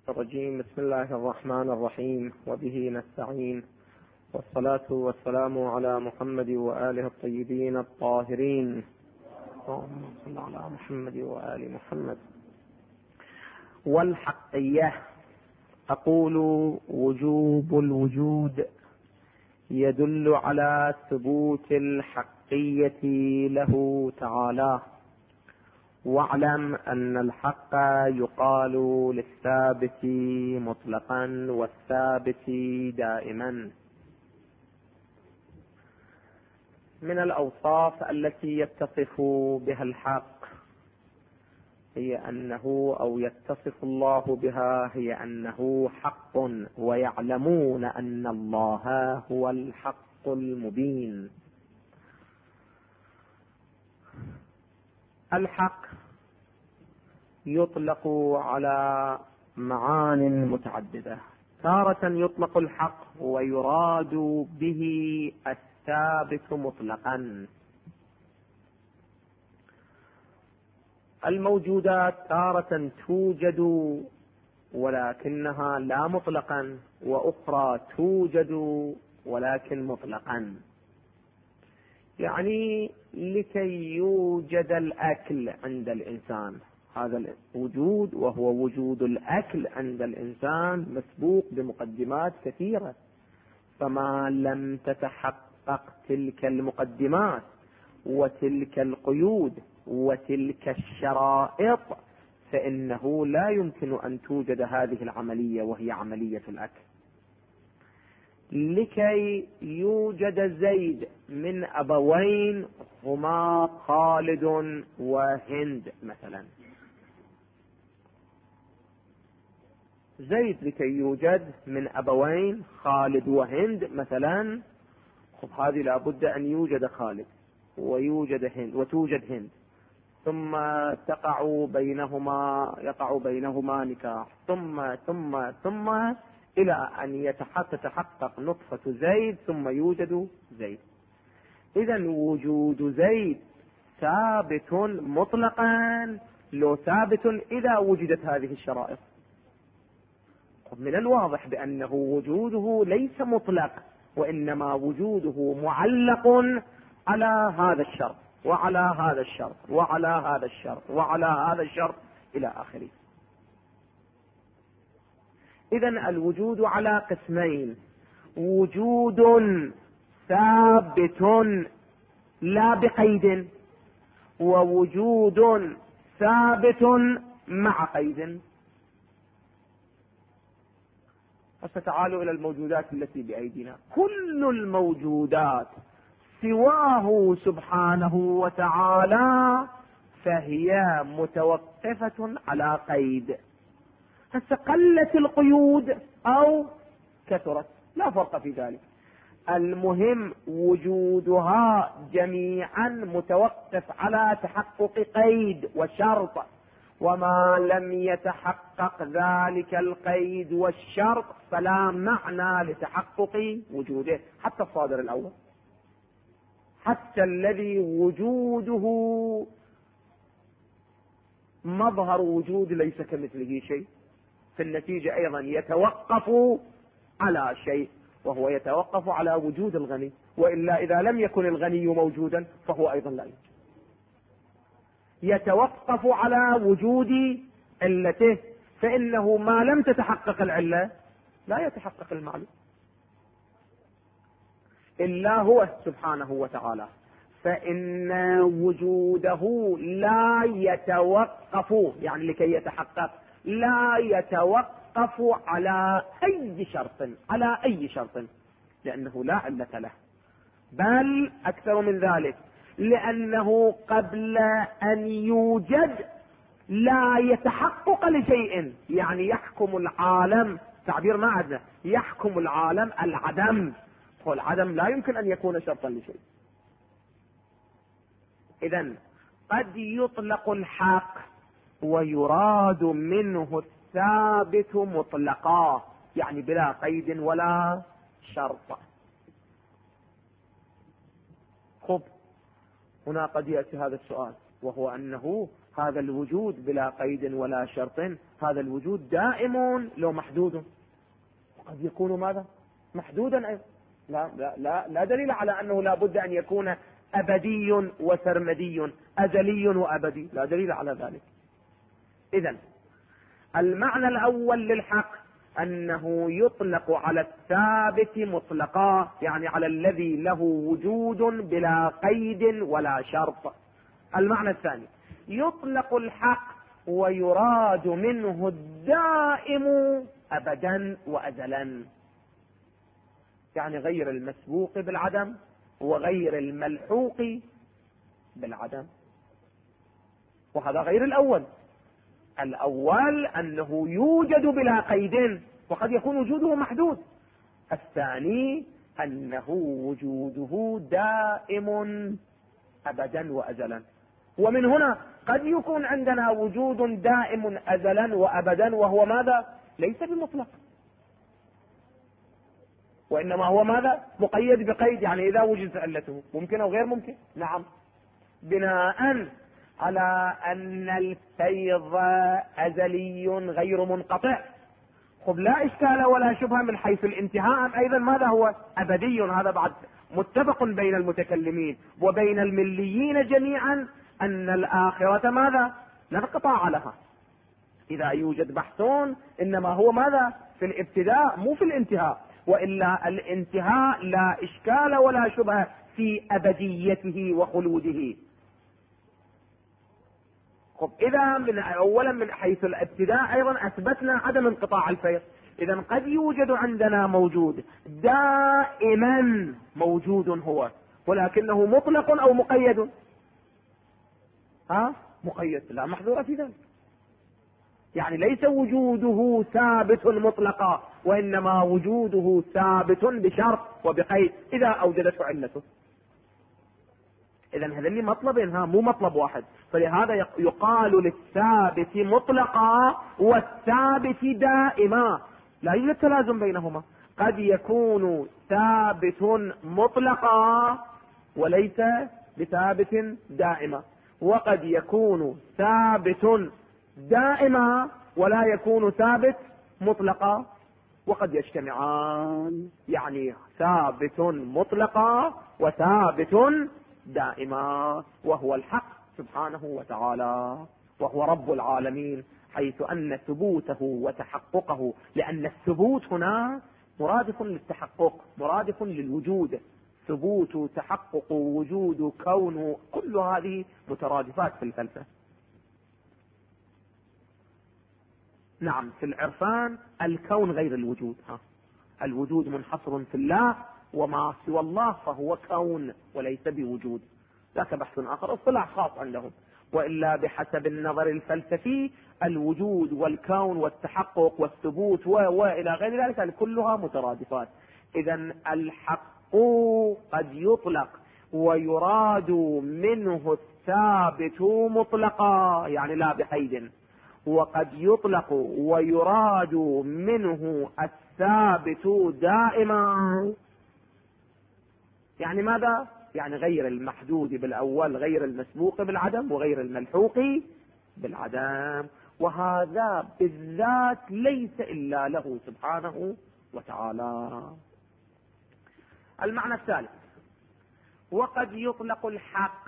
الرجيم. بسم الله الرحمن الرحيم، وبه نستعين، والصلاة والسلام على محمد وآله الطيبين الطاهرين. اللهم صل على محمد وآل محمد. والحقية، أقول وجوب الوجود يدل على ثبوت الحقية له تعالى. واعلم أن الحق يقال للثابت مطلقا والثابت دائما. من الأوصاف التي يتصف بها الحق هي أنه، أو يتصف الله بها، هي أنه حق، ويعلمون أن الله هو الحق المبين. الحق يطلق على معان متعددة. تارة يطلق الحق ويراد به الثابت مطلقا. الموجودات تارة توجد ولكنها لا مطلقا، وأخرى توجد ولكن مطلقا. يعني لكي يوجد الأكل عند الإنسان، هذا الوجود وهو وجود الأكل عند الإنسان مسبوق بمقدمات كثيرة، فما لم تتحقق تلك المقدمات وتلك القيود وتلك الشرائط فإنه لا يمكن أن توجد هذه العملية، وهي عملية الأكل. لكي يوجد زيد من أبوين هما خالد وهند مثلا، زيد لكي يوجد من أبوين خالد وهند مثلا، هذه لابد أن يوجد خالد ويوجد هند وتوجد هند، ثم يقع بينهما نكاح، ثم إلى أن تتحقق نطفة زيد، ثم يوجد زيد. إذن وجود زيد ثابت مطلقا، لو ثابت إذا وجدت هذه الشرائط. من الواضح بأنه وجوده ليس مطلق، وإنما وجوده معلق على هذا الشرط وعلى هذا الشرط وعلى هذا الشرط وعلى هذا الشرط إلى آخره. إذن الوجود على قسمين: وجود ثابت لا بقيد، ووجود ثابت مع قيد. فتعالوا إلى الموجودات التي بأيدينا. كل الموجودات سواه سبحانه وتعالى فهي متوقفة على قيد، فقلت القيود أو كثرت لا فرق في ذلك. المهم وجودها جميعا متوقف على تحقق قيد وشرط، وما لم يتحقق ذلك القيد والشرط فلا معنى لتحقق وجوده. حتى الصادر الأول، حتى الذي وجوده مظهر وجود ليس كمثله شيء، في النتيجة أيضا يتوقف على شيء، وهو يتوقف على وجود الغني، وإلا إذا لم يكن الغني موجودا فهو أيضا لا يوجد. يتوقف على وجود علته، فإنه ما لم تتحقق العلة لا يتحقق المعلوم إلا هو سبحانه وتعالى، فإن وجوده لا يتوقف، يعني لكي يتحقق لا يتوقف على أي شرط، لأنه لا علة له، بل أكثر من ذلك، لأنه قبل أن يوجد لا يتحقق لشيء. يعني يحكم العالم، تعبير ما عدنا، يحكم العالم العدم، والعدم لا يمكن أن يكون شرطا لشيء. إذن قد يطلق الحق ويراد منه الثابت مطلقا، يعني بلا قيد ولا شرط. خب هنا قد يأتي هذا السؤال، وهو أنه هذا الوجود بلا قيد ولا شرط، هذا الوجود دائم لو محدود، وقد يكون ماذا؟ محدودا أيضا. لا دليل على أنه لا بد أن يكون أبدي وسرمدي، أزلي وأبدي، لا دليل على ذلك. إذن المعنى الأول للحق أنه يطلق على الثابت مطلقا، يعني على الذي له وجود بلا قيد ولا شرط. المعنى الثاني يطلق الحق ويراد منه الدائم أبدا وأزلا، يعني غير المسبوق بالعدم وغير الملحوق بالعدم، وهذا غير الأول. الأول أنه يوجد بلا قيد وقد يكون وجوده محدود، الثاني أنه وجوده دائم أبدا وأزلا. ومن هنا قد يكون عندنا وجود دائم أزلا وأبدا وهو ماذا؟ ليس بمطلق، وإنما هو ماذا؟ مقيد بقيد، يعني إذا وجد علته ممكن أو غير ممكن. نعم، بناء على أن الفيض أزلي غير منقطع، خب لا إشكال ولا شبهة من حيث الانتهاء أيضا ماذا هو؟ أبدي. هذا بعد متفق بين المتكلمين وبين المليين جميعا أن الآخرة ماذا؟ لا انقطاع لها. إذا يوجد بحثون إنما هو ماذا؟ في الابتداء مو في الانتهاء، وإلا الانتهاء لا إشكال ولا شبهة في أبديته وخلوده. خب إذا أولا من حيث الابتداء أيضا أثبتنا عدم انقطاع الفيض. إذا قد يوجد عندنا موجود دائما موجود هو، ولكنه مطلق أو مقيد؟ مقيد، لا محذور في ذلك. يعني ليس وجوده ثابت مطلقا، وإنما وجوده ثابت بشرط وبقيد إذا أوجدته علته. إذا هذين مطلبين، مو مطلب واحد. فلهذا يقال للثابت مطلقا والثابت دائما، لا يوجد تلازم بينهما. قد يكون ثابت مطلقا وليس بثابت دائما، وقد يكون ثابت دائما ولا يكون ثابت مطلقا، وقد يجتمعان، يعني ثابت مطلقا وثابت دائما، وهو الحق سبحانه وتعالى، وهو رب العالمين، حيث أن ثبوته وتحققه، لأن الثبوت هنا مرادف للتحقق، مرادف للوجود، ثبوت تحقق وجود كون، كل هذه مترادفات في الفلسفة. نعم، في العرفان الكون غير الوجود، الوجود منحصر في الله، وما سوى الله فهو كون وليس بوجود، ذاك بحث آخر، اصطلاح خاص عندهم. وإلا بحسب النظر الفلسفي الوجود والكون والتحقق والثبوت وإلى غير ذلك كلها مترادفات. إذا الحق قد يطلق ويراد منه الثابت مطلقا، يعني لا بقيد، وقد يطلق ويراد منه الثابت دائما، يعني ماذا؟ يعني غير المحدود بالأول، غير المسبوق بالعدم، وغير الملحوق بالعدم، وهذا بالذات ليس إلا له سبحانه وتعالى. المعنى الثالث، وقد يطلق الحق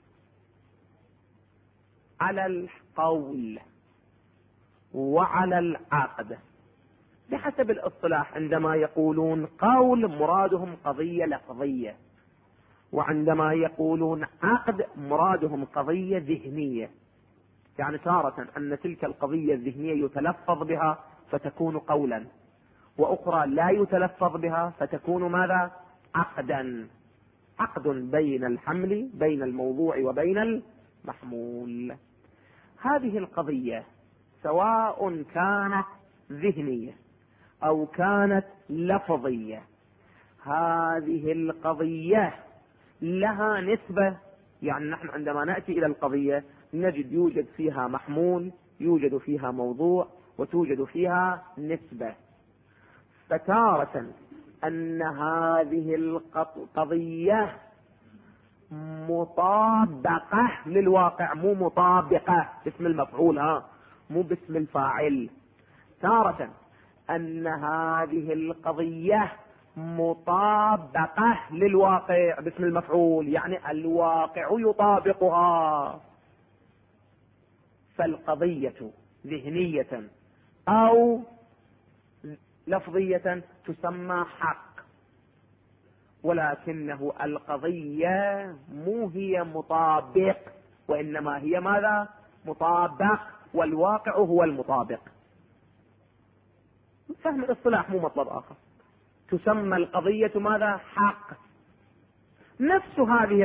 على القول وعلى العقد بحسب الاصطلاح. عندما يقولون قول مرادهم قضية لفظية، وعندما يقولون عقد مرادهم قضية ذهنية، يعني تارة أن تلك القضية الذهنية يتلفظ بها فتكون قولا، وأخرى لا يتلفظ بها فتكون ماذا؟ عقدا، عقد بين الحمل، بين الموضوع وبين المحمول. هذه القضية سواء كانت ذهنية أو كانت لفظية، هذه القضية لها نسبة. يعني نحن عندما نأتي إلى القضية نجد يوجد فيها محمول، يوجد فيها موضوع، وتوجد فيها نسبة. فتارة أن هذه القضية مطابقة للواقع، مو مطابقة باسم المفعول، مو باسم الفاعل. تارة أن هذه القضية مطابقة للواقع باسم المفعول، يعني الواقع يطابقها. فالقضية ذهنية أو لفظية تسمى حق، ولكنه القضية مو هي مطابق، وإنما هي ماذا؟ مطابق، والواقع هو المطابق. فهم الاصطلاح مو مطلب آخر. تسمى القضية ماذا؟ حق. نفس هذه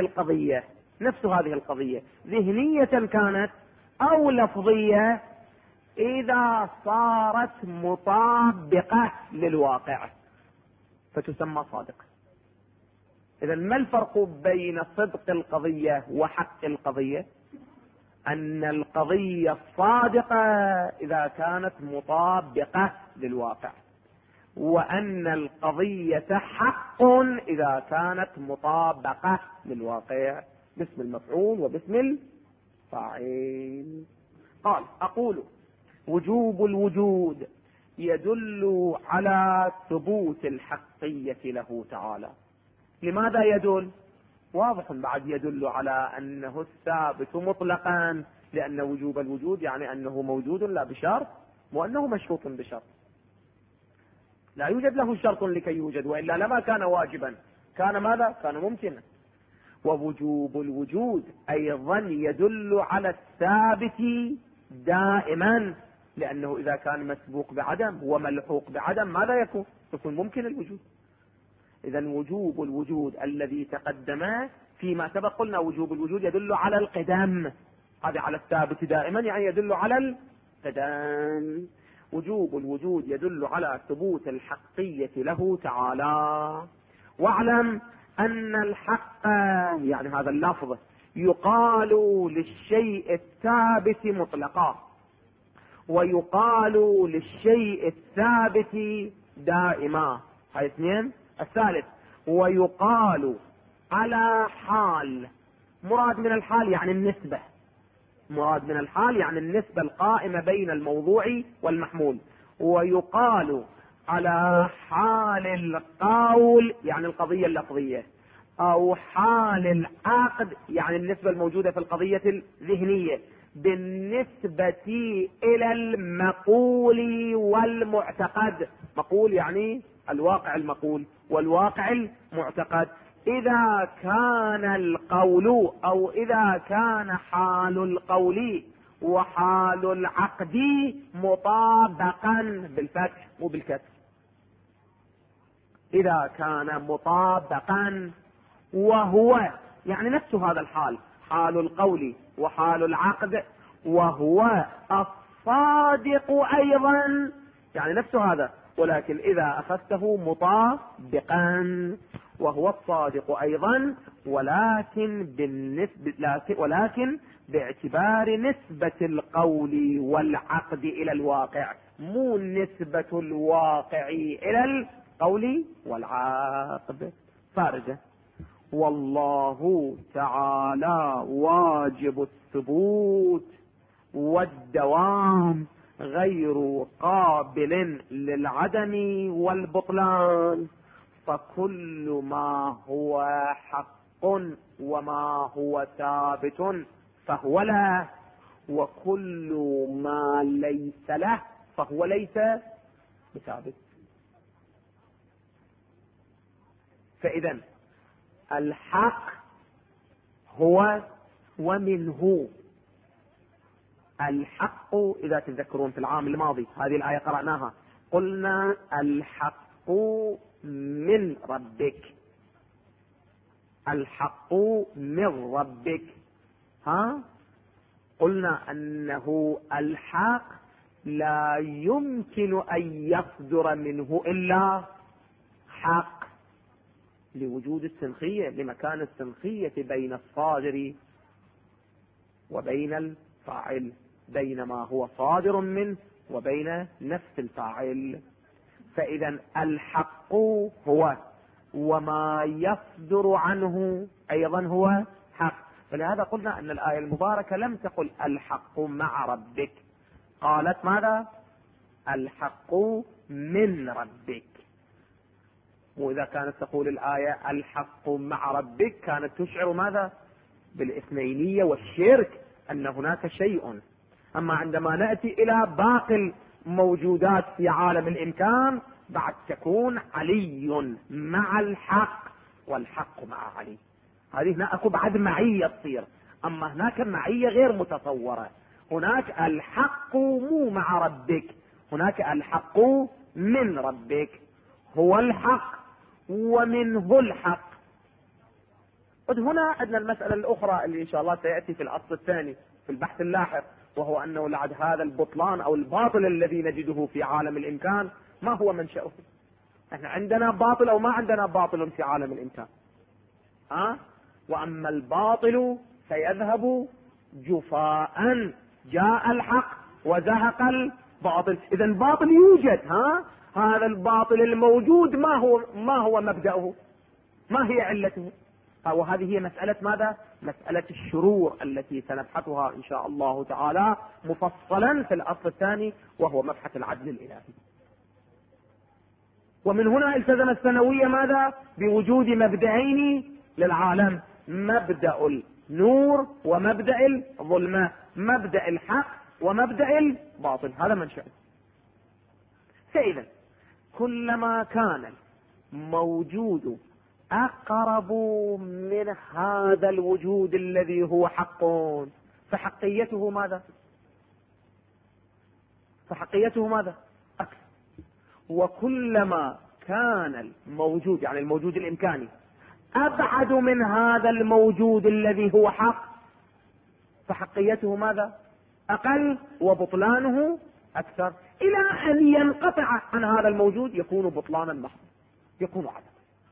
القضية ذهنية كانت أو لفظية، إذا صارت مطابقة للواقع فتسمى صادقة. إذا ما الفرق بين صدق القضية وحق القضية؟ أن القضية صادقة إذا كانت مطابقة للواقع، وأن القضية حق إذا كانت مطابقة للواقع باسم المفعول وباسم الفاعل. قال: أقول وجوب الوجود يدل على ثبوت الحقية له تعالى. لماذا يدل؟ واضح بعد، يدل على أنه الثابت مطلقا، لأن وجوب الوجود يعني أنه موجود لا بشرط، وأنه مشروط بشرط. لا يوجد له شرط لكي يوجد، وإلا لما كان واجبا، كان ماذا؟ كان ممكنا. ووجوب الوجود أيضا يدل على الثابت دائما، لأنه إذا كان مسبوق بعدم وملحوق بعدم ماذا يكون؟ يكون ممكن الوجود. إذا وجوب الوجود الذي تقدم فيما سبق قلنا وجوب الوجود يدل على القدم، هذا على الثابت دائما يعني يدل على القدم. وجوب الوجود يدل على ثبوت الحقية له تعالى. واعلم أن الحق يعني هذا اللفظ يقال للشيء الثابت مطلقا، ويقال للشيء الثابت دائما، هاي اثنين. الثالث ويقال على حال. مراد من الحال يعني النسبة، مراد من الحال يعني النسبة القائمة بين الموضوع والمحمول. ويقال على حال القول يعني القضية اللفظية، أو حال العقد يعني النسبة الموجودة في القضية الذهنية، بالنسبة إلى المقول والمعتقد. مقول يعني الواقع المقول، والواقع المعتقد. إذا كان القول أو إذا كان حال القول وحال العقد مطابقا بالفتح مو بالكسر، إذا كان مطابقا وهو يعني نفس هذا الحال، حال القول وحال العقد، وهو الصادق أيضا يعني نفس هذا، ولكن إذا أخذته مطابقا، وهو الصادق أيضا، ولكن باعتبار نسبة القول والعقد إلى الواقع، مو نسبة الواقع إلى القول والعقد. فارجة. والله تعالى واجب الثبوت والدوام غير قابل للعدم والبطلان، فكل ما هو حق وما هو ثابت فهو له، وكل ما ليس له فهو ليس بثابت. فإذا الحق هو ومنه. الحق إذا تذكرون في العام الماضي هذه الآية قرأناها، قلنا الحق من ربك، الحق من ربك. قلنا أنه الحق لا يمكن أن يصدر منه إلا حق، لوجود السنخية، لمكان السنخية بين الصادر وبين الفاعل، بين ما هو صادر منه وبين نفس الفاعل. فإذا الحق هو، وما يصدر عنه أيضا هو حق. فلهذا قلنا أن الآية المباركة لم تقل الحق مع ربك، قالت ماذا؟ الحق من ربك. وإذا كانت تقول الآية الحق مع ربك كانت تشعر ماذا؟ بالإثنينية والشرك، أن هناك شيء. أما عندما نأتي إلى باقي الموجودات في عالم الإمكان بعد تكون علي مع الحق والحق مع علي، هذه هنا أكو بعد معية تصير. أما هناك معية غير متصورة، هناك الحق مو مع ربك، هناك الحق من ربك، هو الحق ومنه الحق. هنا عندنا المسألة الأخرى اللي إن شاء الله سيأتي في الأصل الثاني في البحث اللاحق، وهو أنه لعد هذا البطلان أو الباطل الذي نجده في عالم الإمكان ما هو منشأه؟ احنا عندنا باطل أو ما عندنا باطل في عالم الإمكان؟ وأما الباطل سيذهب جفاء، جاء الحق وزهق الباطل. إذا الباطل يوجد، هذا الباطل الموجود ما هو مبدأه؟ ما هي علته؟ وهذه هي مسألة ماذا؟ مسألة الشرور التي سنبحثها إن شاء الله تعالى مفصلا في الأصل الثاني، وهو مبحث العدل الإلهي. ومن هنا التزم الثانوية ماذا؟ بوجود مبدأين للعالم، مبدأ النور ومبدأ الظلمة، مبدأ الحق ومبدأ الباطل، هذا منشأ. فإذا كلما كان الموجود أقرب من هذا الوجود الذي هو حق فحقيته ماذا؟ فحقيته ماذا؟ أكثر. وكلما كان الموجود يعني الموجود الإمكاني أبعد من هذا الموجود الذي هو حق فحقيته ماذا؟ أقل وبطلانه أكثر، إلى أن ينقطع عن هذا الموجود يكون بطلانا محض، يكون عدم.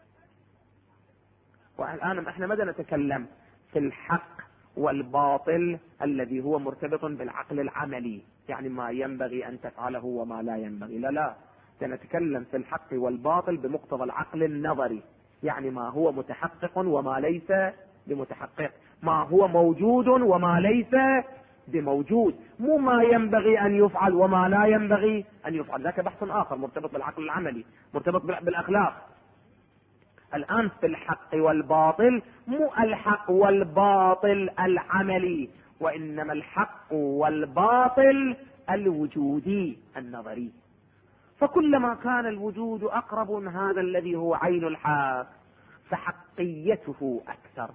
والآن احنا ماذا نتكلم في الحق والباطل الذي هو مرتبط بالعقل العملي، يعني ما ينبغي أن تفعله وما لا ينبغي، لا سنتكلم في الحق والباطل بمقتضى العقل النظري، يعني ما هو متحقق وما ليس بمتحقق، ما هو موجود وما ليس بموجود، مو ما ينبغي أن يفعل وما لا ينبغي أن يفعل، ذاك بحث آخر مرتبط بالعقل العملي، مرتبط بالأخلاق. الآن في الحق والباطل مو الحق والباطل العملي، وإنما الحق والباطل الوجودي النظري. فكلما كان الوجود أقرب من هذا الذي هو عين الحق فحقيته أكثر،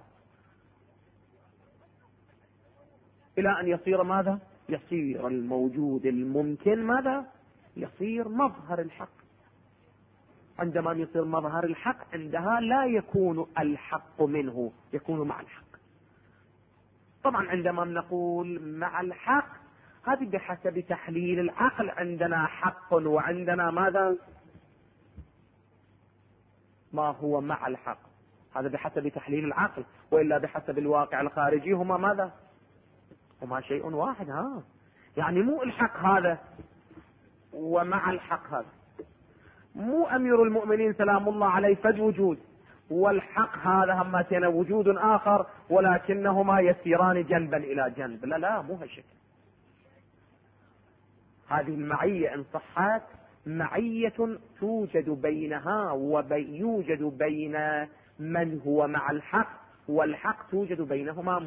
إلى أن يصير ماذا؟ يصير الموجود الممكن ماذا؟ يصير مظهر الحق. عندما يصير مظهر الحق عندها لا يكون الحق منه، يكون مع الحق. طبعا عندما نقول مع الحق هذه بحسب تحليل العقل، عندنا حق وعندنا ماذا؟ ما هو مع الحق، هذا بحسب تحليل العقل، وإلا بحسب الواقع الخارجي هما ماذا؟ هما شيء واحد. يعني مو الحق هذا ومع الحق هذا، مو أمير المؤمنين سلام الله عليه فد وجود، والحق هذا همتين وجود آخر ولكنهما يسيران جنبا إلى جنب، لا مو هالشكل. هذه المعية إن صحت معية توجد بينها ويوجد بين من هو مع الحق والحق، توجد بينهما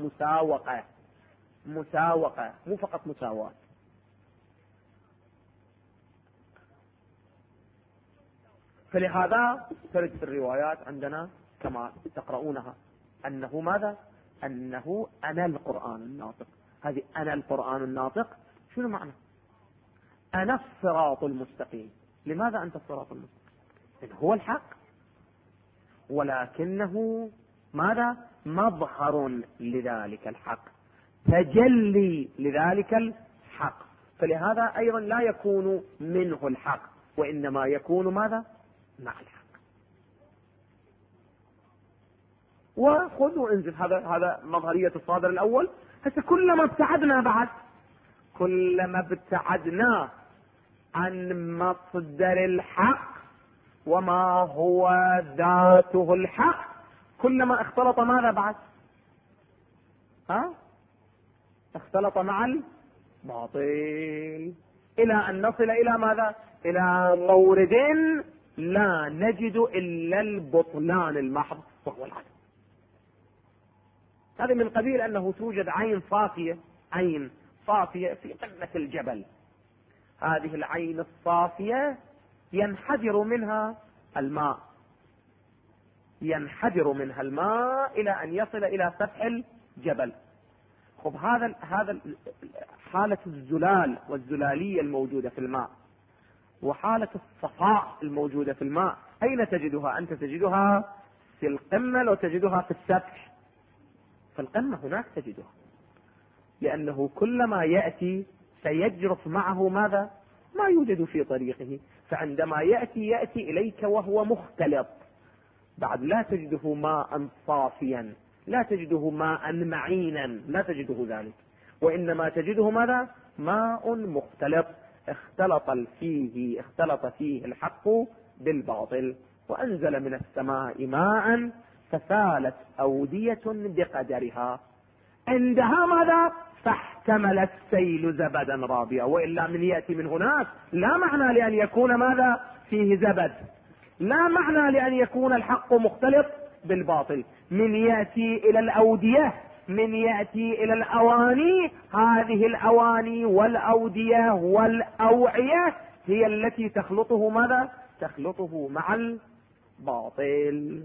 مساوقة مو فقط مساواة. فلهذا ترد في الروايات عندنا كما تقرؤونها أنه ماذا؟ أنه أنا القرآن الناطق. هذه أنا القرآن الناطق شنو معنى؟ أنا الصراط المستقيم. لماذا أنت الصراط المستقيم؟ هو الحق، ولكنه ماذا؟ مظهر لذلك الحق، تجلي لذلك الحق. فلهذا أيضا لا يكون منه الحق، وإنما يكون ماذا؟ مع الحق. وخذ وانزل، هذا مظهرية الصادر الأول. هسه كلما ابتعدنا بعد، كلما ابتعدنا عن مصدر الحق وما هو ذاته الحق كلما اختلط ماذا بعد؟ اختلط مع الباطل إلى أن نصل إلى ماذا؟ إلى مورد لا نجد إلا البطلان المحض وهو العدم. هذا من قبيل أنه توجد عين صافية في قمة الجبل. هذه العين الصافية ينحدر منها الماء إلى أن يصل إلى سفح الجبل. خب هذا حالة الزلال والزلالية الموجودة في الماء وحالة الصفاء الموجودة في الماء أين تجدها؟ أنت تجدها في القمة لو تجدها في السفح؟ في القمة هناك تجدها، لأنه كلما يأتي سيجرف معه ماذا؟ ما يوجد في طريقه. فعندما يأتي إليك وهو مختلط، بعد لا تجده ماء صافيا، لا تجده ماء معينا، لا تجده ذلك، وإنما تجده ماذا؟ ماء مختلط اختلط فيه الحق بالباطل. وأنزل من السماء ماء فسالت أودية بقدرها عندها ماذا؟ فاحتمل السيل زبدا رابيا. وإلا من يأتي من هناك لا معنى لأن يكون ماذا فيه زبد، لا معنى لأن يكون الحق مختلط بالباطل. من يأتي إلى الأودية، من يأتي إلى الأواني، هذه الأواني والأودية والأوعية هي التي تخلطه ماذا؟ تخلطه مع الباطل.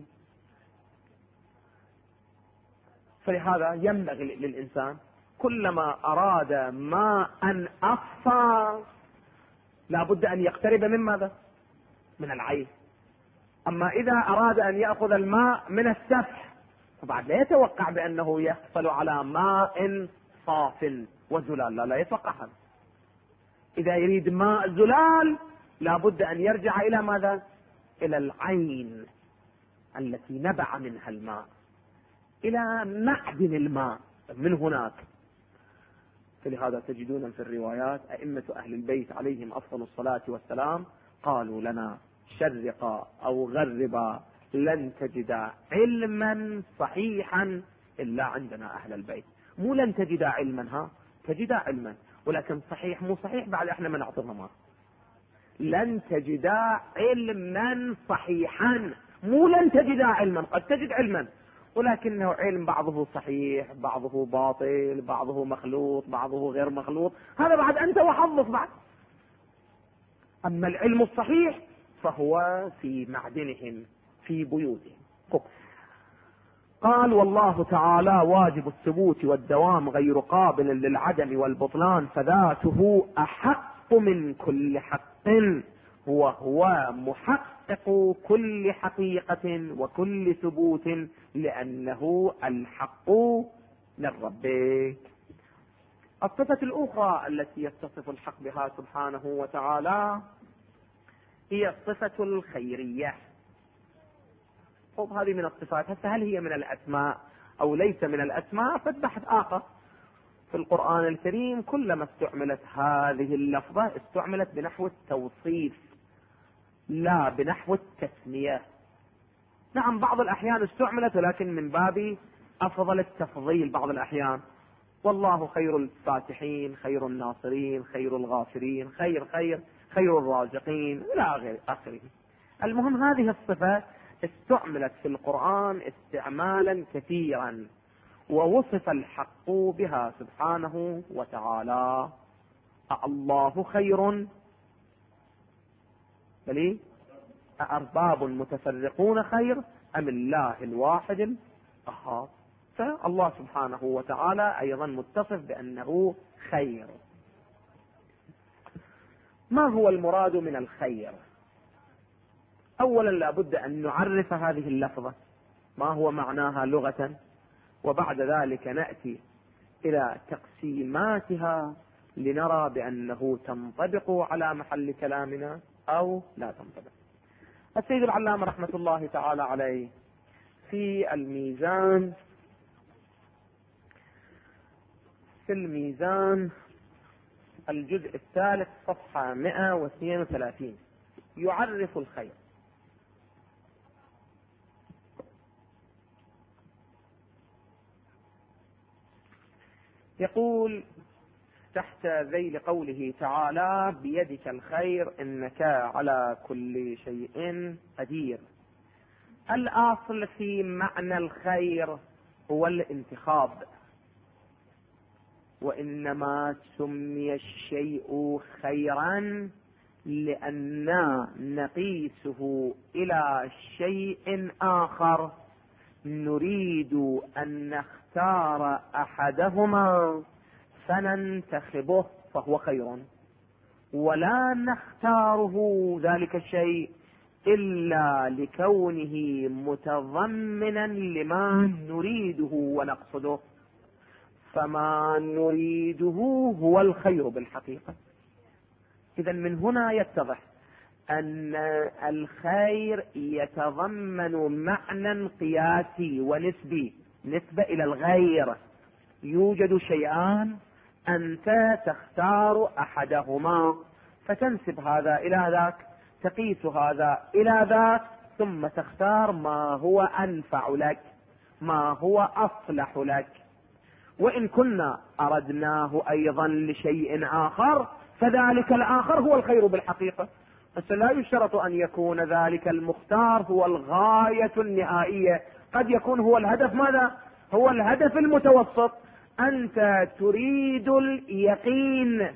فلهذا ينبغي للإنسان كلما أراد ماء أصفى لا بد أن يقترب من ماذا؟ من العين. أما إذا أراد أن يأخذ الماء من السفح فبعد لا يتوقع بأنه يحصل على ماء صاف وزلال، لا يتوقع هذا. إذا يريد ماء زلال لا بد أن يرجع إلى ماذا؟ إلى العين التي نبع منها الماء، إلى معدن الماء من هناك. فلهذا تجدون في الروايات أئمة أهل البيت عليهم أفضل الصلاة والسلام قالوا لنا: شرقا أو غربا لن تجد علما صحيحا إلا عندنا أهل البيت. مو لن تجد علما، تجد علما، ولكن صحيح مو صحيح بعد احنا ما نعطينا ما. لن تجد علما صحيحا، مو لن تجد علما، قد تجد علما ولكنه علم بعضه صحيح بعضه باطل بعضه مخلوط بعضه غير مخلوط، هذا بعد أنت وحظك بعد. أما العلم الصحيح فهو في معدنهم في بيوتهم. قال: والله تعالى واجب الثبوت والدوام غير قابل للعدم والبطلان، فذاته أحق من كل حق، وهو محقق كل حقيقة وكل ثبوت، لأنه الحق من ربك. الصفة الأخرى التي يتصف الحق بها سبحانه وتعالى هي الصفة الخيرية. هذه من الصفات. هل هي من الأسماء أو ليس من الأسماء؟ فالبحث آخر. في القرآن الكريم كلما استعملت هذه اللفظة استعملت بنحو التوصيف لا بنحو التسمية. نعم بعض الأحيان استعملت ولكن من باب أفضل التفضيل بعض الأحيان. والله خير الفاتحين، خير الناصرين، خير الغافرين، خير الرازقين إلى غير آخره. المهم هذه الصفة استعملت في القرآن استعمالا كثيرا، ووصف الحق بها سبحانه وتعالى. الله خير بل أأرباب متفرقون خير أم الله الواحد القهار. فالله سبحانه وتعالى أيضا متصف بأنه خير. ما هو المراد من الخير؟ أولا لابد أن نعرف هذه اللفظة ما هو معناها لغة، وبعد ذلك نأتي إلى تقسيماتها لنرى بأنه تنطبق على محل كلامنا أو لا تنطبق. السيد العلامة رحمة الله تعالى عليه في الميزان الجزء الثالث صفحة 132 يعرف الخير. يقول تحت ذيل قوله تعالى بيدك الخير إنك على كل شيء قدير. الأصل في معنى الخير هو الانتخاب، وإنما سمي الشيء خيرا لأننا نقيسه إلى شيء آخر نريد أن نختار أحدهما فننتخبه فهو خير، ولا نختاره ذلك الشيء إلا لكونه متضمنا لما نريده ونقصده، فما نريده هو الخير بالحقيقة. إذا من هنا يتضح أن الخير يتضمن معنى قياسي ونسبي، نسبة إلى الغير. يوجد شيئان أنت تختار أحدهما فتنسب هذا إلى ذاك، تقيس هذا إلى ذاك، ثم تختار ما هو أنفع لك، ما هو أصلح لك. وإن كنا أردناه أيضا لشيء آخر فذلك الآخر هو الخير بالحقيقة، بس لا يشترط أن يكون ذلك المختار هو الغاية النهائية، قد يكون هو الهدف. ماذا هو الهدف المتوسط؟ أنت تريد اليقين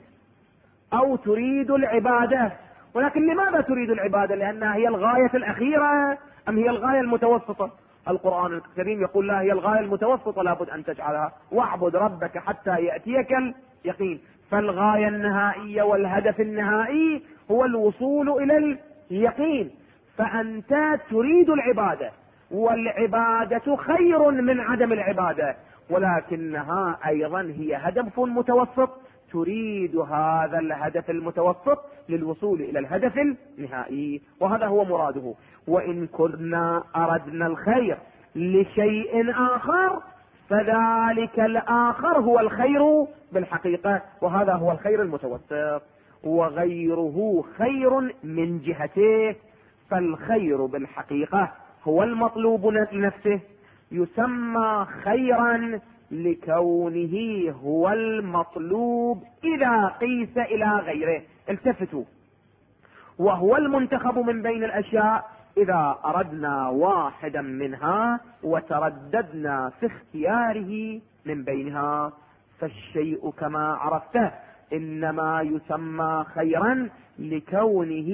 أو تريد العبادة، ولكن لماذا تريد العبادة؟ لأنها هي الغاية الأخيرة أم هي الغاية المتوسطة؟ القرآن الكريم يقول لا، هي الغاية المتوسطة لابد أن تجعلها، واعبد ربك حتى يأتيك اليقين. فالغاية النهائية والهدف النهائي هو الوصول إلى اليقين، فأنت تريد العبادة، والعبادة خير من عدم العبادة، ولكنها أيضا هي هدف متوسط، تريد هذا الهدف المتوسط للوصول إلى الهدف النهائي، وهذا هو مراده. وإن كنا أردنا الخير لشيء آخر فذلك الآخر هو الخير بالحقيقة، وهذا هو الخير المتوسط، وغيره خير من جهته. فالخير بالحقيقة هو المطلوب لنفسه، يسمى خيرا لكونه هو المطلوب إذا قيس إلى غيره. التفتوا، وهو المنتخب من بين الأشياء إذا أردنا واحدا منها وترددنا في اختياره من بينها. فالشيء كما عرفته إنما يسمى خيرا لكونه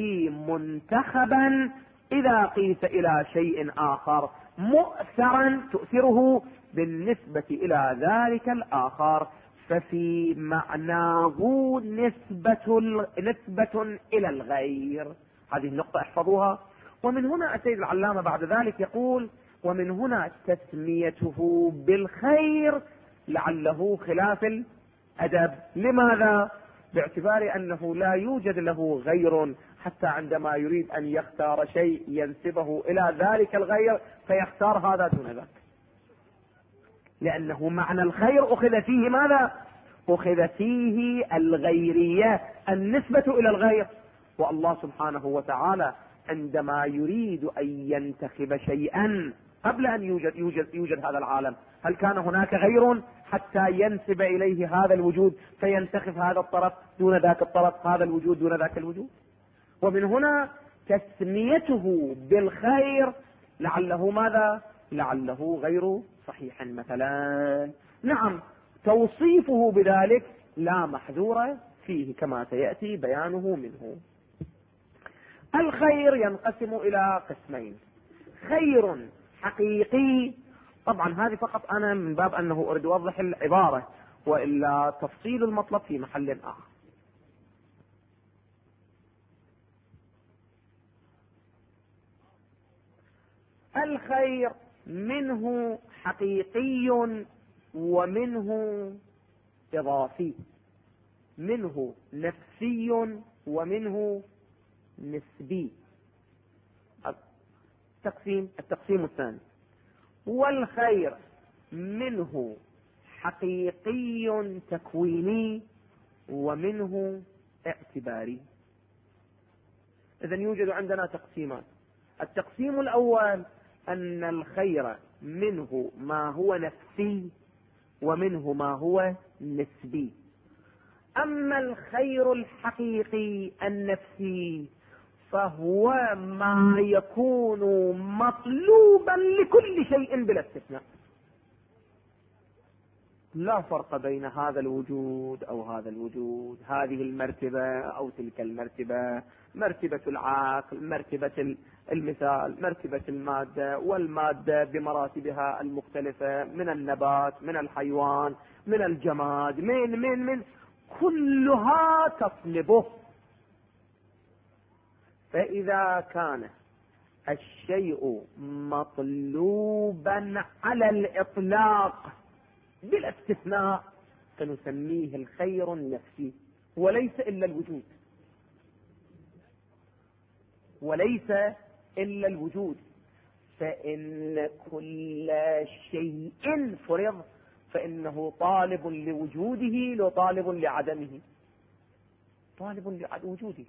منتخبا إذا قيس إلى شيء آخر، مؤثرا تؤثره بالنسبة إلى ذلك الآخر، ففي معناه نسبة إلى الغير. هذه النقطة احفظوها. ومن هنا السيد العلامة بعد ذلك يقول ومن هنا تسميته بالخير لعله خلاف الأدب. لماذا؟ باعتبار أنه لا يوجد له غير، حتى عندما يريد أن يختار شيء ينسبه إلى ذلك الغير فيختار هذا دون ذاك، لأنه معنى الخير أخذ فيه ماذا؟ أخذ فيه الغيرية، النسبة إلى الغير. والله سبحانه وتعالى عندما يريد أن ينتخب شيئا قبل أن يوجد هذا العالم، هل كان هناك غير حتى ينسب إليه هذا الوجود فينتخب هذا الطرف دون ذاك الطرف، هذا الوجود دون ذاك الوجود؟ ومن هنا تسميته بالخير لعله ماذا؟ لعله غير صحيح مثلا. نعم، توصيفه بذلك لا محذور فيه كما سيأتي بيانه منه. الخير ينقسم إلى قسمين: خير حقيقي، طبعا هذه فقط أنا من باب أنه أريد أوضح العبارة، وإلا تفصيل المطلب في محل آخر. الخير منه حقيقي ومنه إضافي، منه نفسي ومنه نسبي. التقسيم الثاني: والخير منه حقيقي تكويني ومنه اعتباري. إذا يوجد عندنا تقسيمان. التقسيم الأول أن الخير منه ما هو نفسي ومنه ما هو نسبي. أما الخير الحقيقي النفسي فهو ما يكون مطلوبا لكل شيء بلا استثناء، لا فرق بين هذا الوجود أو هذا الوجود، هذه المرتبة أو تلك المرتبة، مرتبة العقل، مرتبة المثال، مرتبة المادة، والمادة بمراتبها المختلفة، من النبات، من الحيوان، من الجماد، من كلها تصلبه. فإذا كان الشيء مطلوبا على الإطلاق بلا استثناء فنسميه الخير النفسي، وليس إلا الوجود، وليس إلا الوجود. فإن كل شيء فرض فإنه طالب لوجوده لو طالب لعدمه، طالب لوجوده.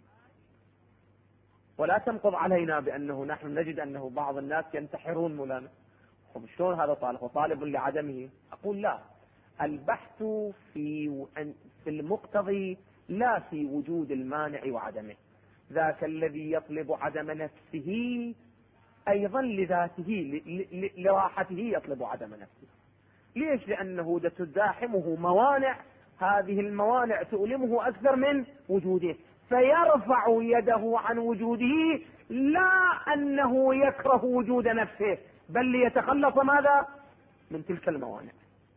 ولا تنقض علينا بأنه نحن نجد أنه بعض الناس ينتحرون مولانا، شلون هذا طالب وطالب لعدمه؟ أقول لا، البحث في المقتضي لا في وجود المانع وعدمه. ذاك الذي يطلب عدم نفسه أيضا لذاته لراحته يطلب عدم نفسه. ليش؟ لأنه تزاحمه موانع، هذه الموانع تؤلمه أكثر من وجوده، فيرفع يده عن وجوده، لا أنه يكره وجود نفسه بل ليتخلص ماذا؟ من تلك الموانع.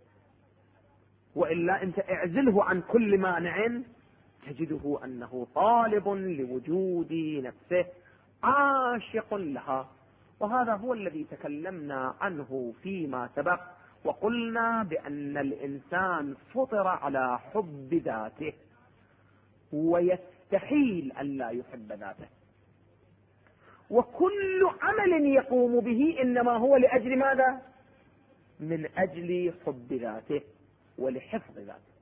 وإلا أنت اعزله عن كل مانع تجده أنه طالب لوجود نفسه عاشق لها. وهذا هو الذي تكلمنا عنه فيما سبق، وقلنا بأن الإنسان فطر على حب ذاته ويستحيل أن لا يحب ذاته، وكل عمل يقوم به إنما هو لأجل ماذا؟ من أجل حب ذاته ولحفظ ذاته.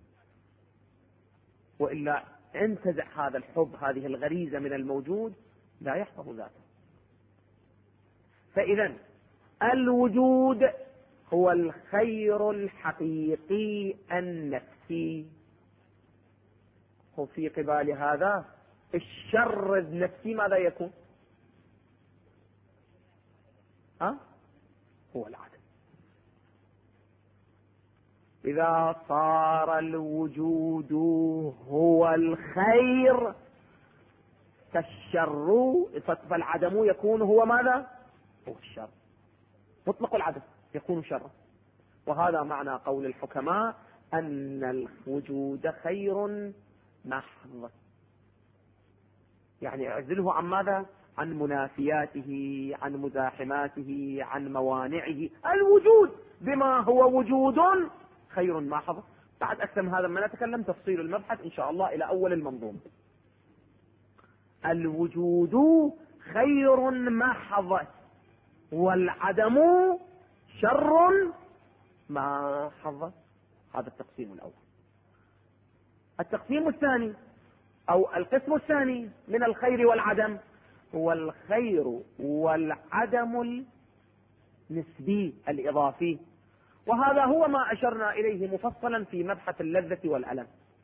وإلا انتزع هذا الحب، هذه الغريزة من الموجود، لا يحفظ ذاته. فإذا الوجود هو الخير الحقيقي النفسي. وفي قبال هذا الشر النفسي ماذا يكون؟ هو العدم. إذا صار الوجود هو الخير كالشر فالعدم يكون هو ماذا؟ هو الشر. مطلق العدم يكون شرا. وهذا معنى قول الحكماء أن الوجود خير محض، يعني اعزله عن ماذا؟ عن منافياته، عن مزاحماته، عن موانعه. الوجود بما هو وجود خير محض. بعد أكثر من هذا ما نتكلم تفصيل المبحث إن شاء الله إلى أول المنظوم. الوجود خير محض والعدم شر محض. هذا التقسيم الأول. التقسيم الثاني أو القسم الثاني من الخير والعدم هو الخير والعدم النسبي الإضافي، وهذا هو ما أشرنا إليه مفصلا في مبحث اللذة والألم.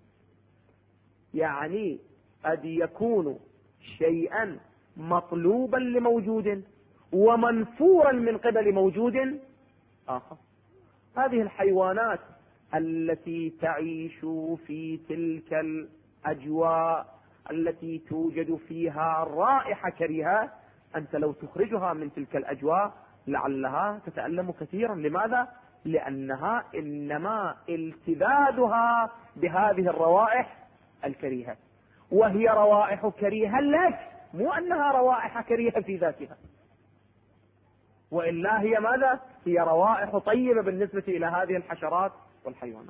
يعني قد يكون شيئا مطلوبا لموجود ومنفورا من قبل موجود آخر. هذه الحيوانات التي تعيش في تلك الأجواء التي توجد فيها رائحة كريهة، أنت لو تخرجها من تلك الأجواء لعلها تتألم كثيرا. لماذا؟ لأنها إنما التذاذها بهذه الروائح الكريهة، وهي روائح كريهة لك، مو أنها روائح كريهة في ذاتها، وإلا هي ماذا؟ هي روائح طيبة بالنسبة إلى هذه الحشرات والحيوانات.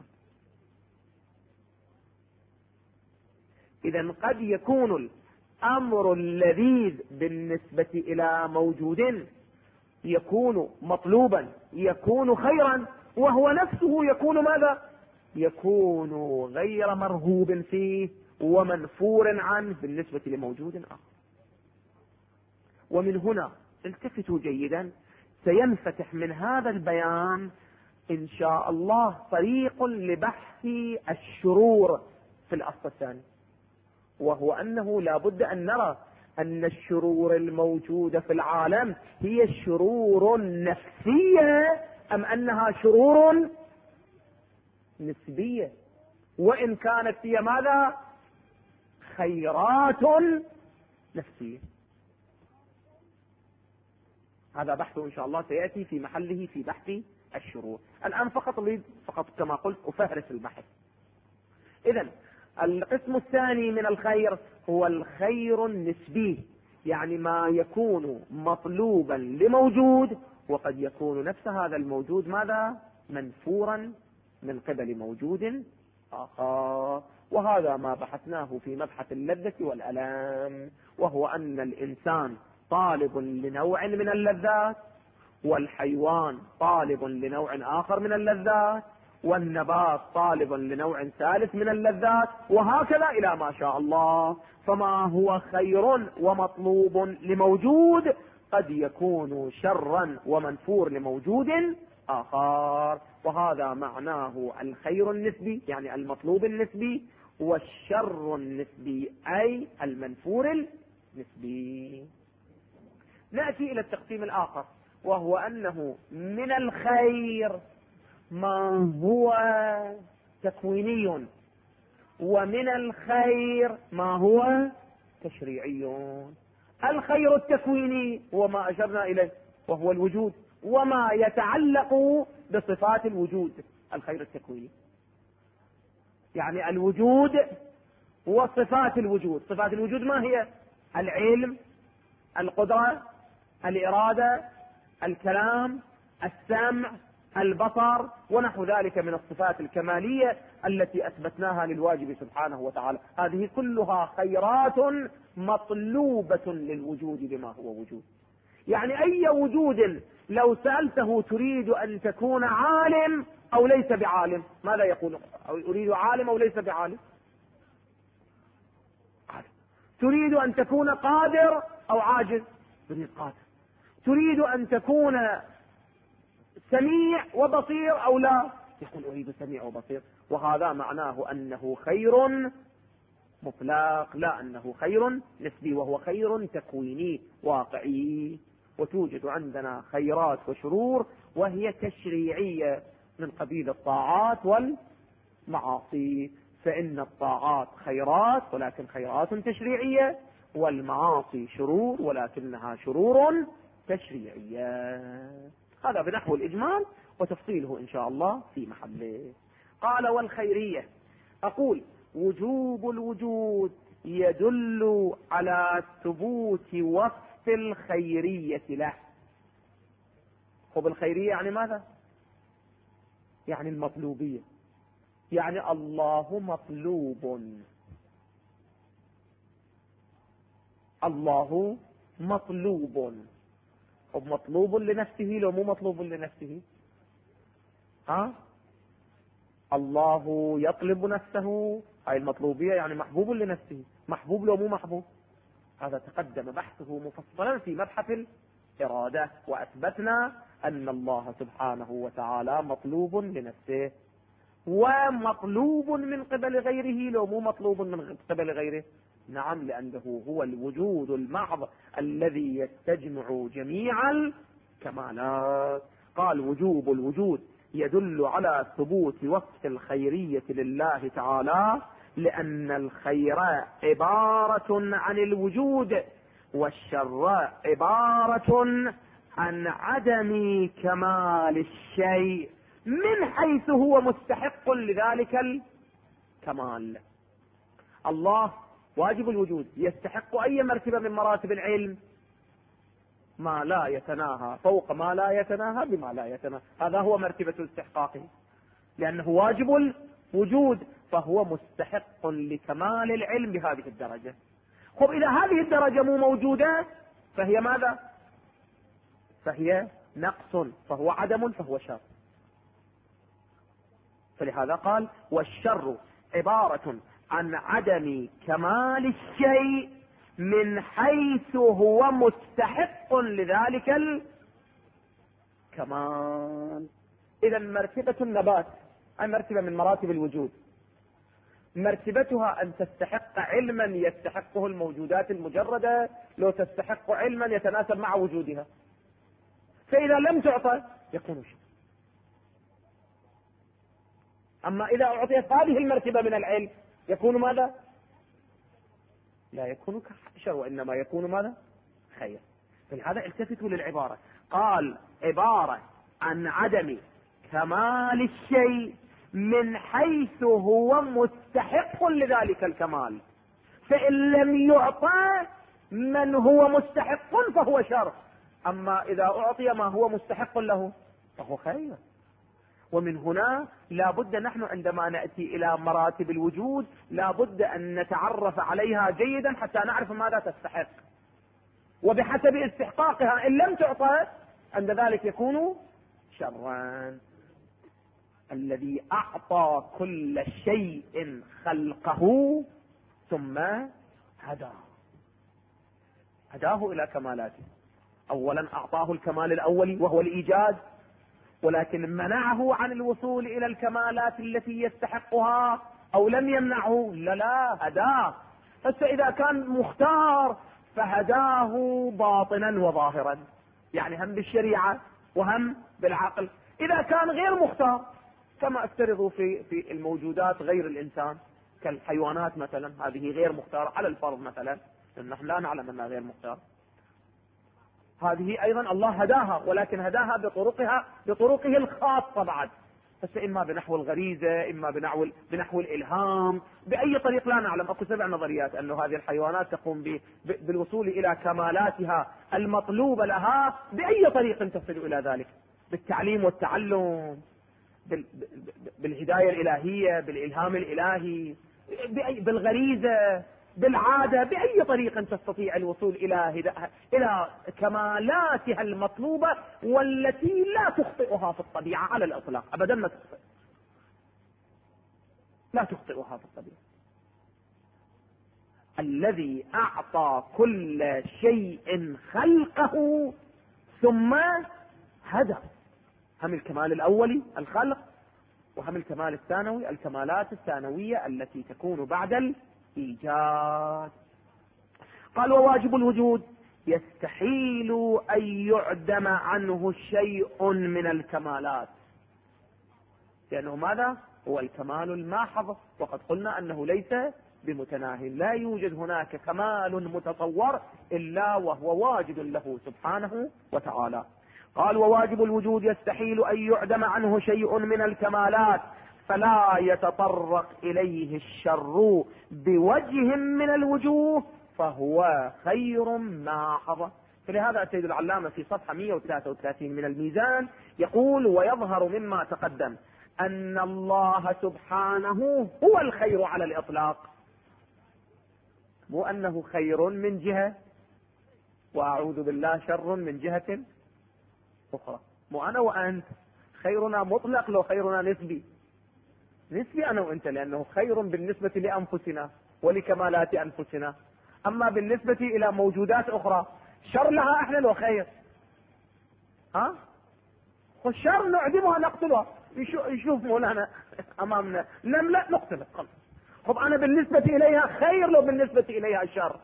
إذن قد يكون الأمر اللذيذ بالنسبة إلى موجود يكون مطلوبا، يكون خيرا، وهو نفسه يكون ماذا؟ يكون غير مرغوب فيه ومنفور عنه بالنسبة لموجود آخر. ومن هنا التفتوا جيدا، سينفتح من هذا البيان إن شاء الله طريق لبحث الشرور في الأصل الثاني، وهو أنه لا بد أن نرى أن الشرور الموجودة في العالم هي شرور نفسية أم أنها شرور نسبية، وإن كانت هي ماذا؟ خيرات نفسية. هذا بحث إن شاء الله سيأتي في محله في بحث الشرور. الآن فقط أريد كما قلت أفهرس البحث. إذن القسم الثاني من الخير هو الخير النسبي، يعني ما يكون مطلوبا لموجود وقد يكون نفس هذا الموجود ماذا؟ منفورا من قبل موجود آخر. وهذا ما بحثناه في مبحث اللذة والألام، وهو أن الإنسان طالب لنوع من اللذات، والحيوان طالب لنوع آخر من اللذات، والنبات طالب لنوع ثالث من اللذات، وهكذا إلى ما شاء الله. فما هو خير ومطلوب لموجود قد يكون شرا ومنفور لموجود آخر، وهذا معناه الخير النسبي يعني المطلوب النسبي، والشر النسبي أي المنفور النسبي. نأتي إلى التقسيم الآخر، وهو أنه من الخير ما هو تكويني، ومن الخير ما هو تشريعي. الخير التكويني هو ما أشرنا إليه وهو الوجود وما يتعلق بصفات الوجود. الخير التكويني يعني الوجود وصفات الوجود. صفات الوجود ما هي؟ العلم، القدرة، الإرادة، الكلام، السمع، البصر، ونحو ذلك من الصفات الكمالية التي أثبتناها للواجب سبحانه وتعالى. هذه كلها خيرات مطلوبة للوجود بما هو وجود. يعني أي وجود لو سألته تريد أن تكون عالم أو ليس بعالم، ماذا يقول؟ أريد عالم أو ليس بعالم؟ عالم. تريد أن تكون قادر أو عاجز؟ تريد قادر. تريد أن تكون سميع وبصير أو لا؟ يقول أريد سميع وبصير. وهذا معناه أنه خير مطلق، لا أنه خير نسبي، وهو خير تكويني واقعي. وتوجد عندنا خيرات وشرور وهي تشريعية من قبيل الطاعات والمعاصي، فإن الطاعات خيرات ولكن خيرات تشريعية، والمعاصي شرور ولكنها شرور تشريعية. هذا بنحو الإجمال، وتفصيله إن شاء الله في محله. قال والخيرية، أقول وجوب الوجود يدل على ثبوت وصف الخيرية له. خب الخيرية يعني ماذا؟ يعني المطلوبية، يعني الله مطلوب. الله مطلوب. خب مطلوب لنفسه لو مو مطلوب لنفسه؟ الله يطلب نفسه، هاي المطلوبية يعني محبوب لنفسه. محبوب لو مو محبوب؟ هذا تقدم بحثه مفصلا في مبحث الإرادة، وأثبتنا أن الله سبحانه وتعالى مطلوب لنفسه ومطلوب من قبل غيره لو مو مطلوب من قبل غيره. نعم، لأنه هو الوجود المحض الذي يستجمع جميع الكمالات. قال وجوب الوجود يدل على ثبوت وصف الخيرية لله تعالى، لأن الخير عبارة عن الوجود، والشر عبارة عن عدم كمال الشيء من حيث هو مستحق لذلك الكمال. الله واجب الوجود يستحق أي مرتبة من مراتب العلم؟ ما لا يتناهى فوق ما لا يتناهى بما لا يتناهى، هذا هو مرتبة استحقاقه، لأنه واجب الوجود فهو مستحق لكمال العلم بهذه الدرجة. خب إذا هذه الدرجة مو موجودة فهي ماذا؟ فهي نقص، فهو عدم، فهو شر. فلهذا قال والشر عبارة عن عدم كمال الشيء من حيث هو مستحق لذلك الكمال. إذا مرتبة النبات أي مرتبة من مراتب الوجود، مرتبتها أن تستحق علما يستحقه الموجودات المجردة، لو تستحق علما يتناسب مع وجودها. فإذا لم تعطى يكون شر. أما إذا أعطيت هذه المرتبة من العلم يكون ماذا؟ لا يكون شر، وإنما يكون ماذا؟ خير. فلهذا التفتوا للعبارة، قال عبارة عن عدم كمال الشيء من حيث هو مستحق لذلك الكمال، فإن لم يعطى من هو مستحق فهو شر، أما إذا أعطي ما هو مستحق له فهو خير. ومن هنا لا بد نحن عندما نأتي إلى مراتب الوجود لا بد أن نتعرف عليها جيدا حتى نعرف ماذا تستحق، وبحسب استحقاقها إن لم تعطى عند ذلك يكون شرا. الذي أعطى كل شيء خلقه ثم هداه إلى كمالاته. أولا أعطاه الكمال الأولي وهو الإيجاد، ولكن منعه عن الوصول إلى الكمالات التي يستحقها، أو لم يمنعه، لا هداه. فإذا كان مختار فهداه باطنا وظاهرا، يعني هم بالشريعة وهم بالعقل. إذا كان غير مختار كما افترضوا في الموجودات غير الإنسان كالحيوانات مثلا، هذه غير مختارة على الفرض مثلا، لأن نحن لا نعلم أنها غير مختارة، هذه أيضا الله هداها، ولكن هداها بطرقه الخاصة بعد، بس إما بنحو الغريزة، إما بنحو الإلهام، بأي طريق لا نعلم. أكو 7 نظريات أن هذه الحيوانات تقوم بالوصول إلى كمالاتها المطلوبة لها بأي طريق تصل إلى ذلك، بالتعليم والتعلم، بالهداية الإلهية، بالإلهام الإلهي، بالغريزة، بالعادة، بأي طريقة تستطيع الوصول إلى كمالاتها المطلوبة والتي لا تخطئها في الطبيعة على الإطلاق أبدا، لا تخطئها في الطبيعة. الذي أعطى كل شيء خلقه ثم هدى، هم الكمال الأولي الخلق، وهم الكمال الثانوي الكمالات الثانوية التي تكون بعد الإيجاد. قال وواجب الوجود يستحيل أن يعدم عنه شيء من الكمالات، لأنه ماذا؟ هو الكمال الماحظ، وقد قلنا أنه ليس بمتناهي، لا يوجد هناك كمال متصور إلا وهو واجد له سبحانه وتعالى. قال وواجب الوجود يستحيل أن يعدم عنه شيء من الكمالات، فلا يتطرق إليه الشر بوجه من الوجوه فهو خير محض. فلهذا السيد العلامة في صفحة 133 من الميزان يقول ويظهر مما تقدم أن الله سبحانه هو الخير على الإطلاق، مو أنه خير من جهة وأعوذ بالله شر من جهة أخرى، مو أنا وأنت خيرنا مطلق، لو خيرنا نسبي أنا وأنت، لأنه خير بالنسبة لأنفسنا ولكمالات أنفسنا، أما بالنسبة إلى موجودات أخرى شر لها احنا لو خير، والشر نعدمها نقتلها. يشوف مولانا أمامنا نملة نقتلها خلاص. خب أنا بالنسبة إليها خير لو بالنسبة إليها شر.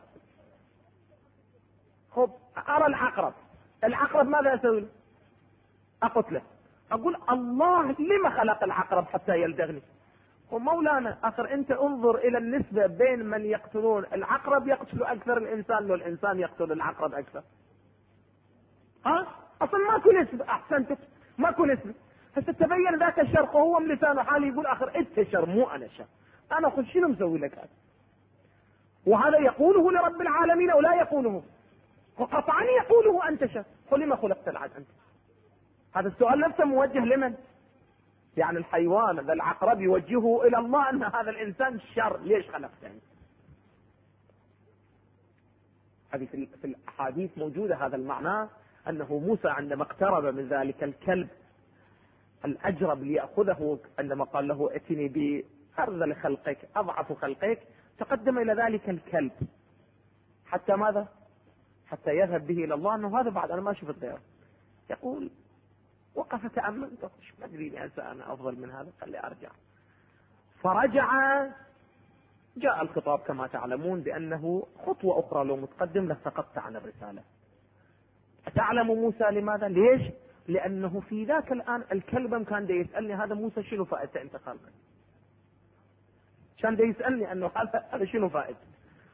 خب أرى العقرب ماذا أسوي؟ أقتله، أقول الله لما خلق العقرب حتى يلدغني؟ ومولانا آخر أنت انظر إلى النسبة بين من يقتلون العقرب، يقتل أكثر الإنسان لو الإنسان يقتل العقرب أكثر. أصلا ماكو نسبة، أحسنت ماكو نسبة. هسه تبين ذاك الشر وهو من لسانه حالي يقول آخر أنت شر مو أنا شر، أنا خذ شنو مسوي لك هذا؟ وهذا يقوله لرب العالمين أو لا يقوله؟ وقطعا يقوله أنت شر. قل لما خلقت العد أنت؟ هذا السؤال نفسه موجه لمن؟ يعني الحيوان ذا العقرب يوجهه إلى الله أن هذا الإنسان شر، ليش خلقتني؟ هذه في الأحاديث موجودة هذا المعنى، أنه موسى عندما اقترب من ذلك الكلب الأجرب ليأخذه، عندما قال له ائتني بأرذل خلقك أضعف خلقك، تقدم إلى ذلك الكلب حتى ماذا؟ حتى يذهب به إلى الله، أنه هذا بعد أنا ما شفت غيره. يقول وقف تأمل، ما أدري لي أنا أفضل من هذا، خلي أرجع. فرجع، جاء الخطاب كما تعلمون بأنه خطوة أخرى لو متقدم لسقطت عن الرسالة. أتعلم موسى لماذا؟ ليش؟ لأنه في ذاك الآن الكلب كان دي يسألني هذا موسى شنو فائدته أنت خالقه؟ كان دي يسألني أنه هذا شنو فائدته؟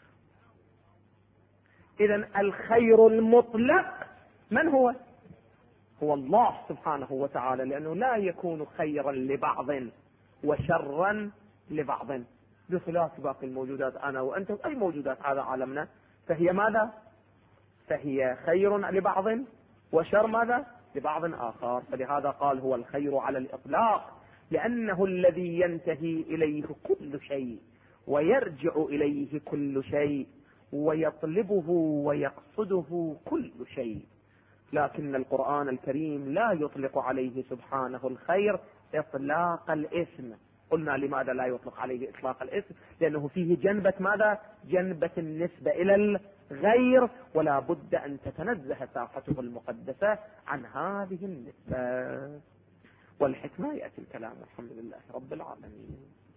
إذن الخير المطلق من هو؟ هو الله سبحانه وتعالى، لأنه لا يكون خيرا لبعض وشرا لبعض، بخلاف باقي الموجودات أنا وأنت وأي موجودات هذا عالمنا، فهي ماذا؟ فهي خير لبعض وشر ماذا؟ لبعض آخر. فلهذا قال هو الخير على الإطلاق، لأنه الذي ينتهي إليه كل شيء ويرجع إليه كل شيء ويطلبه ويقصده كل شيء. لكن القرآن الكريم لا يطلق عليه سبحانه الخير إطلاق الاسم. قلنا لماذا لا يطلق عليه إطلاق الاسم؟ لأنه فيه جنبة ماذا؟ جنبة النسبة إلى الغير، ولا بد أن تتنزه ساحته المقدسة عن هذه النسبة. والحكمة يأتي الكلام. الحمد لله رب العالمين.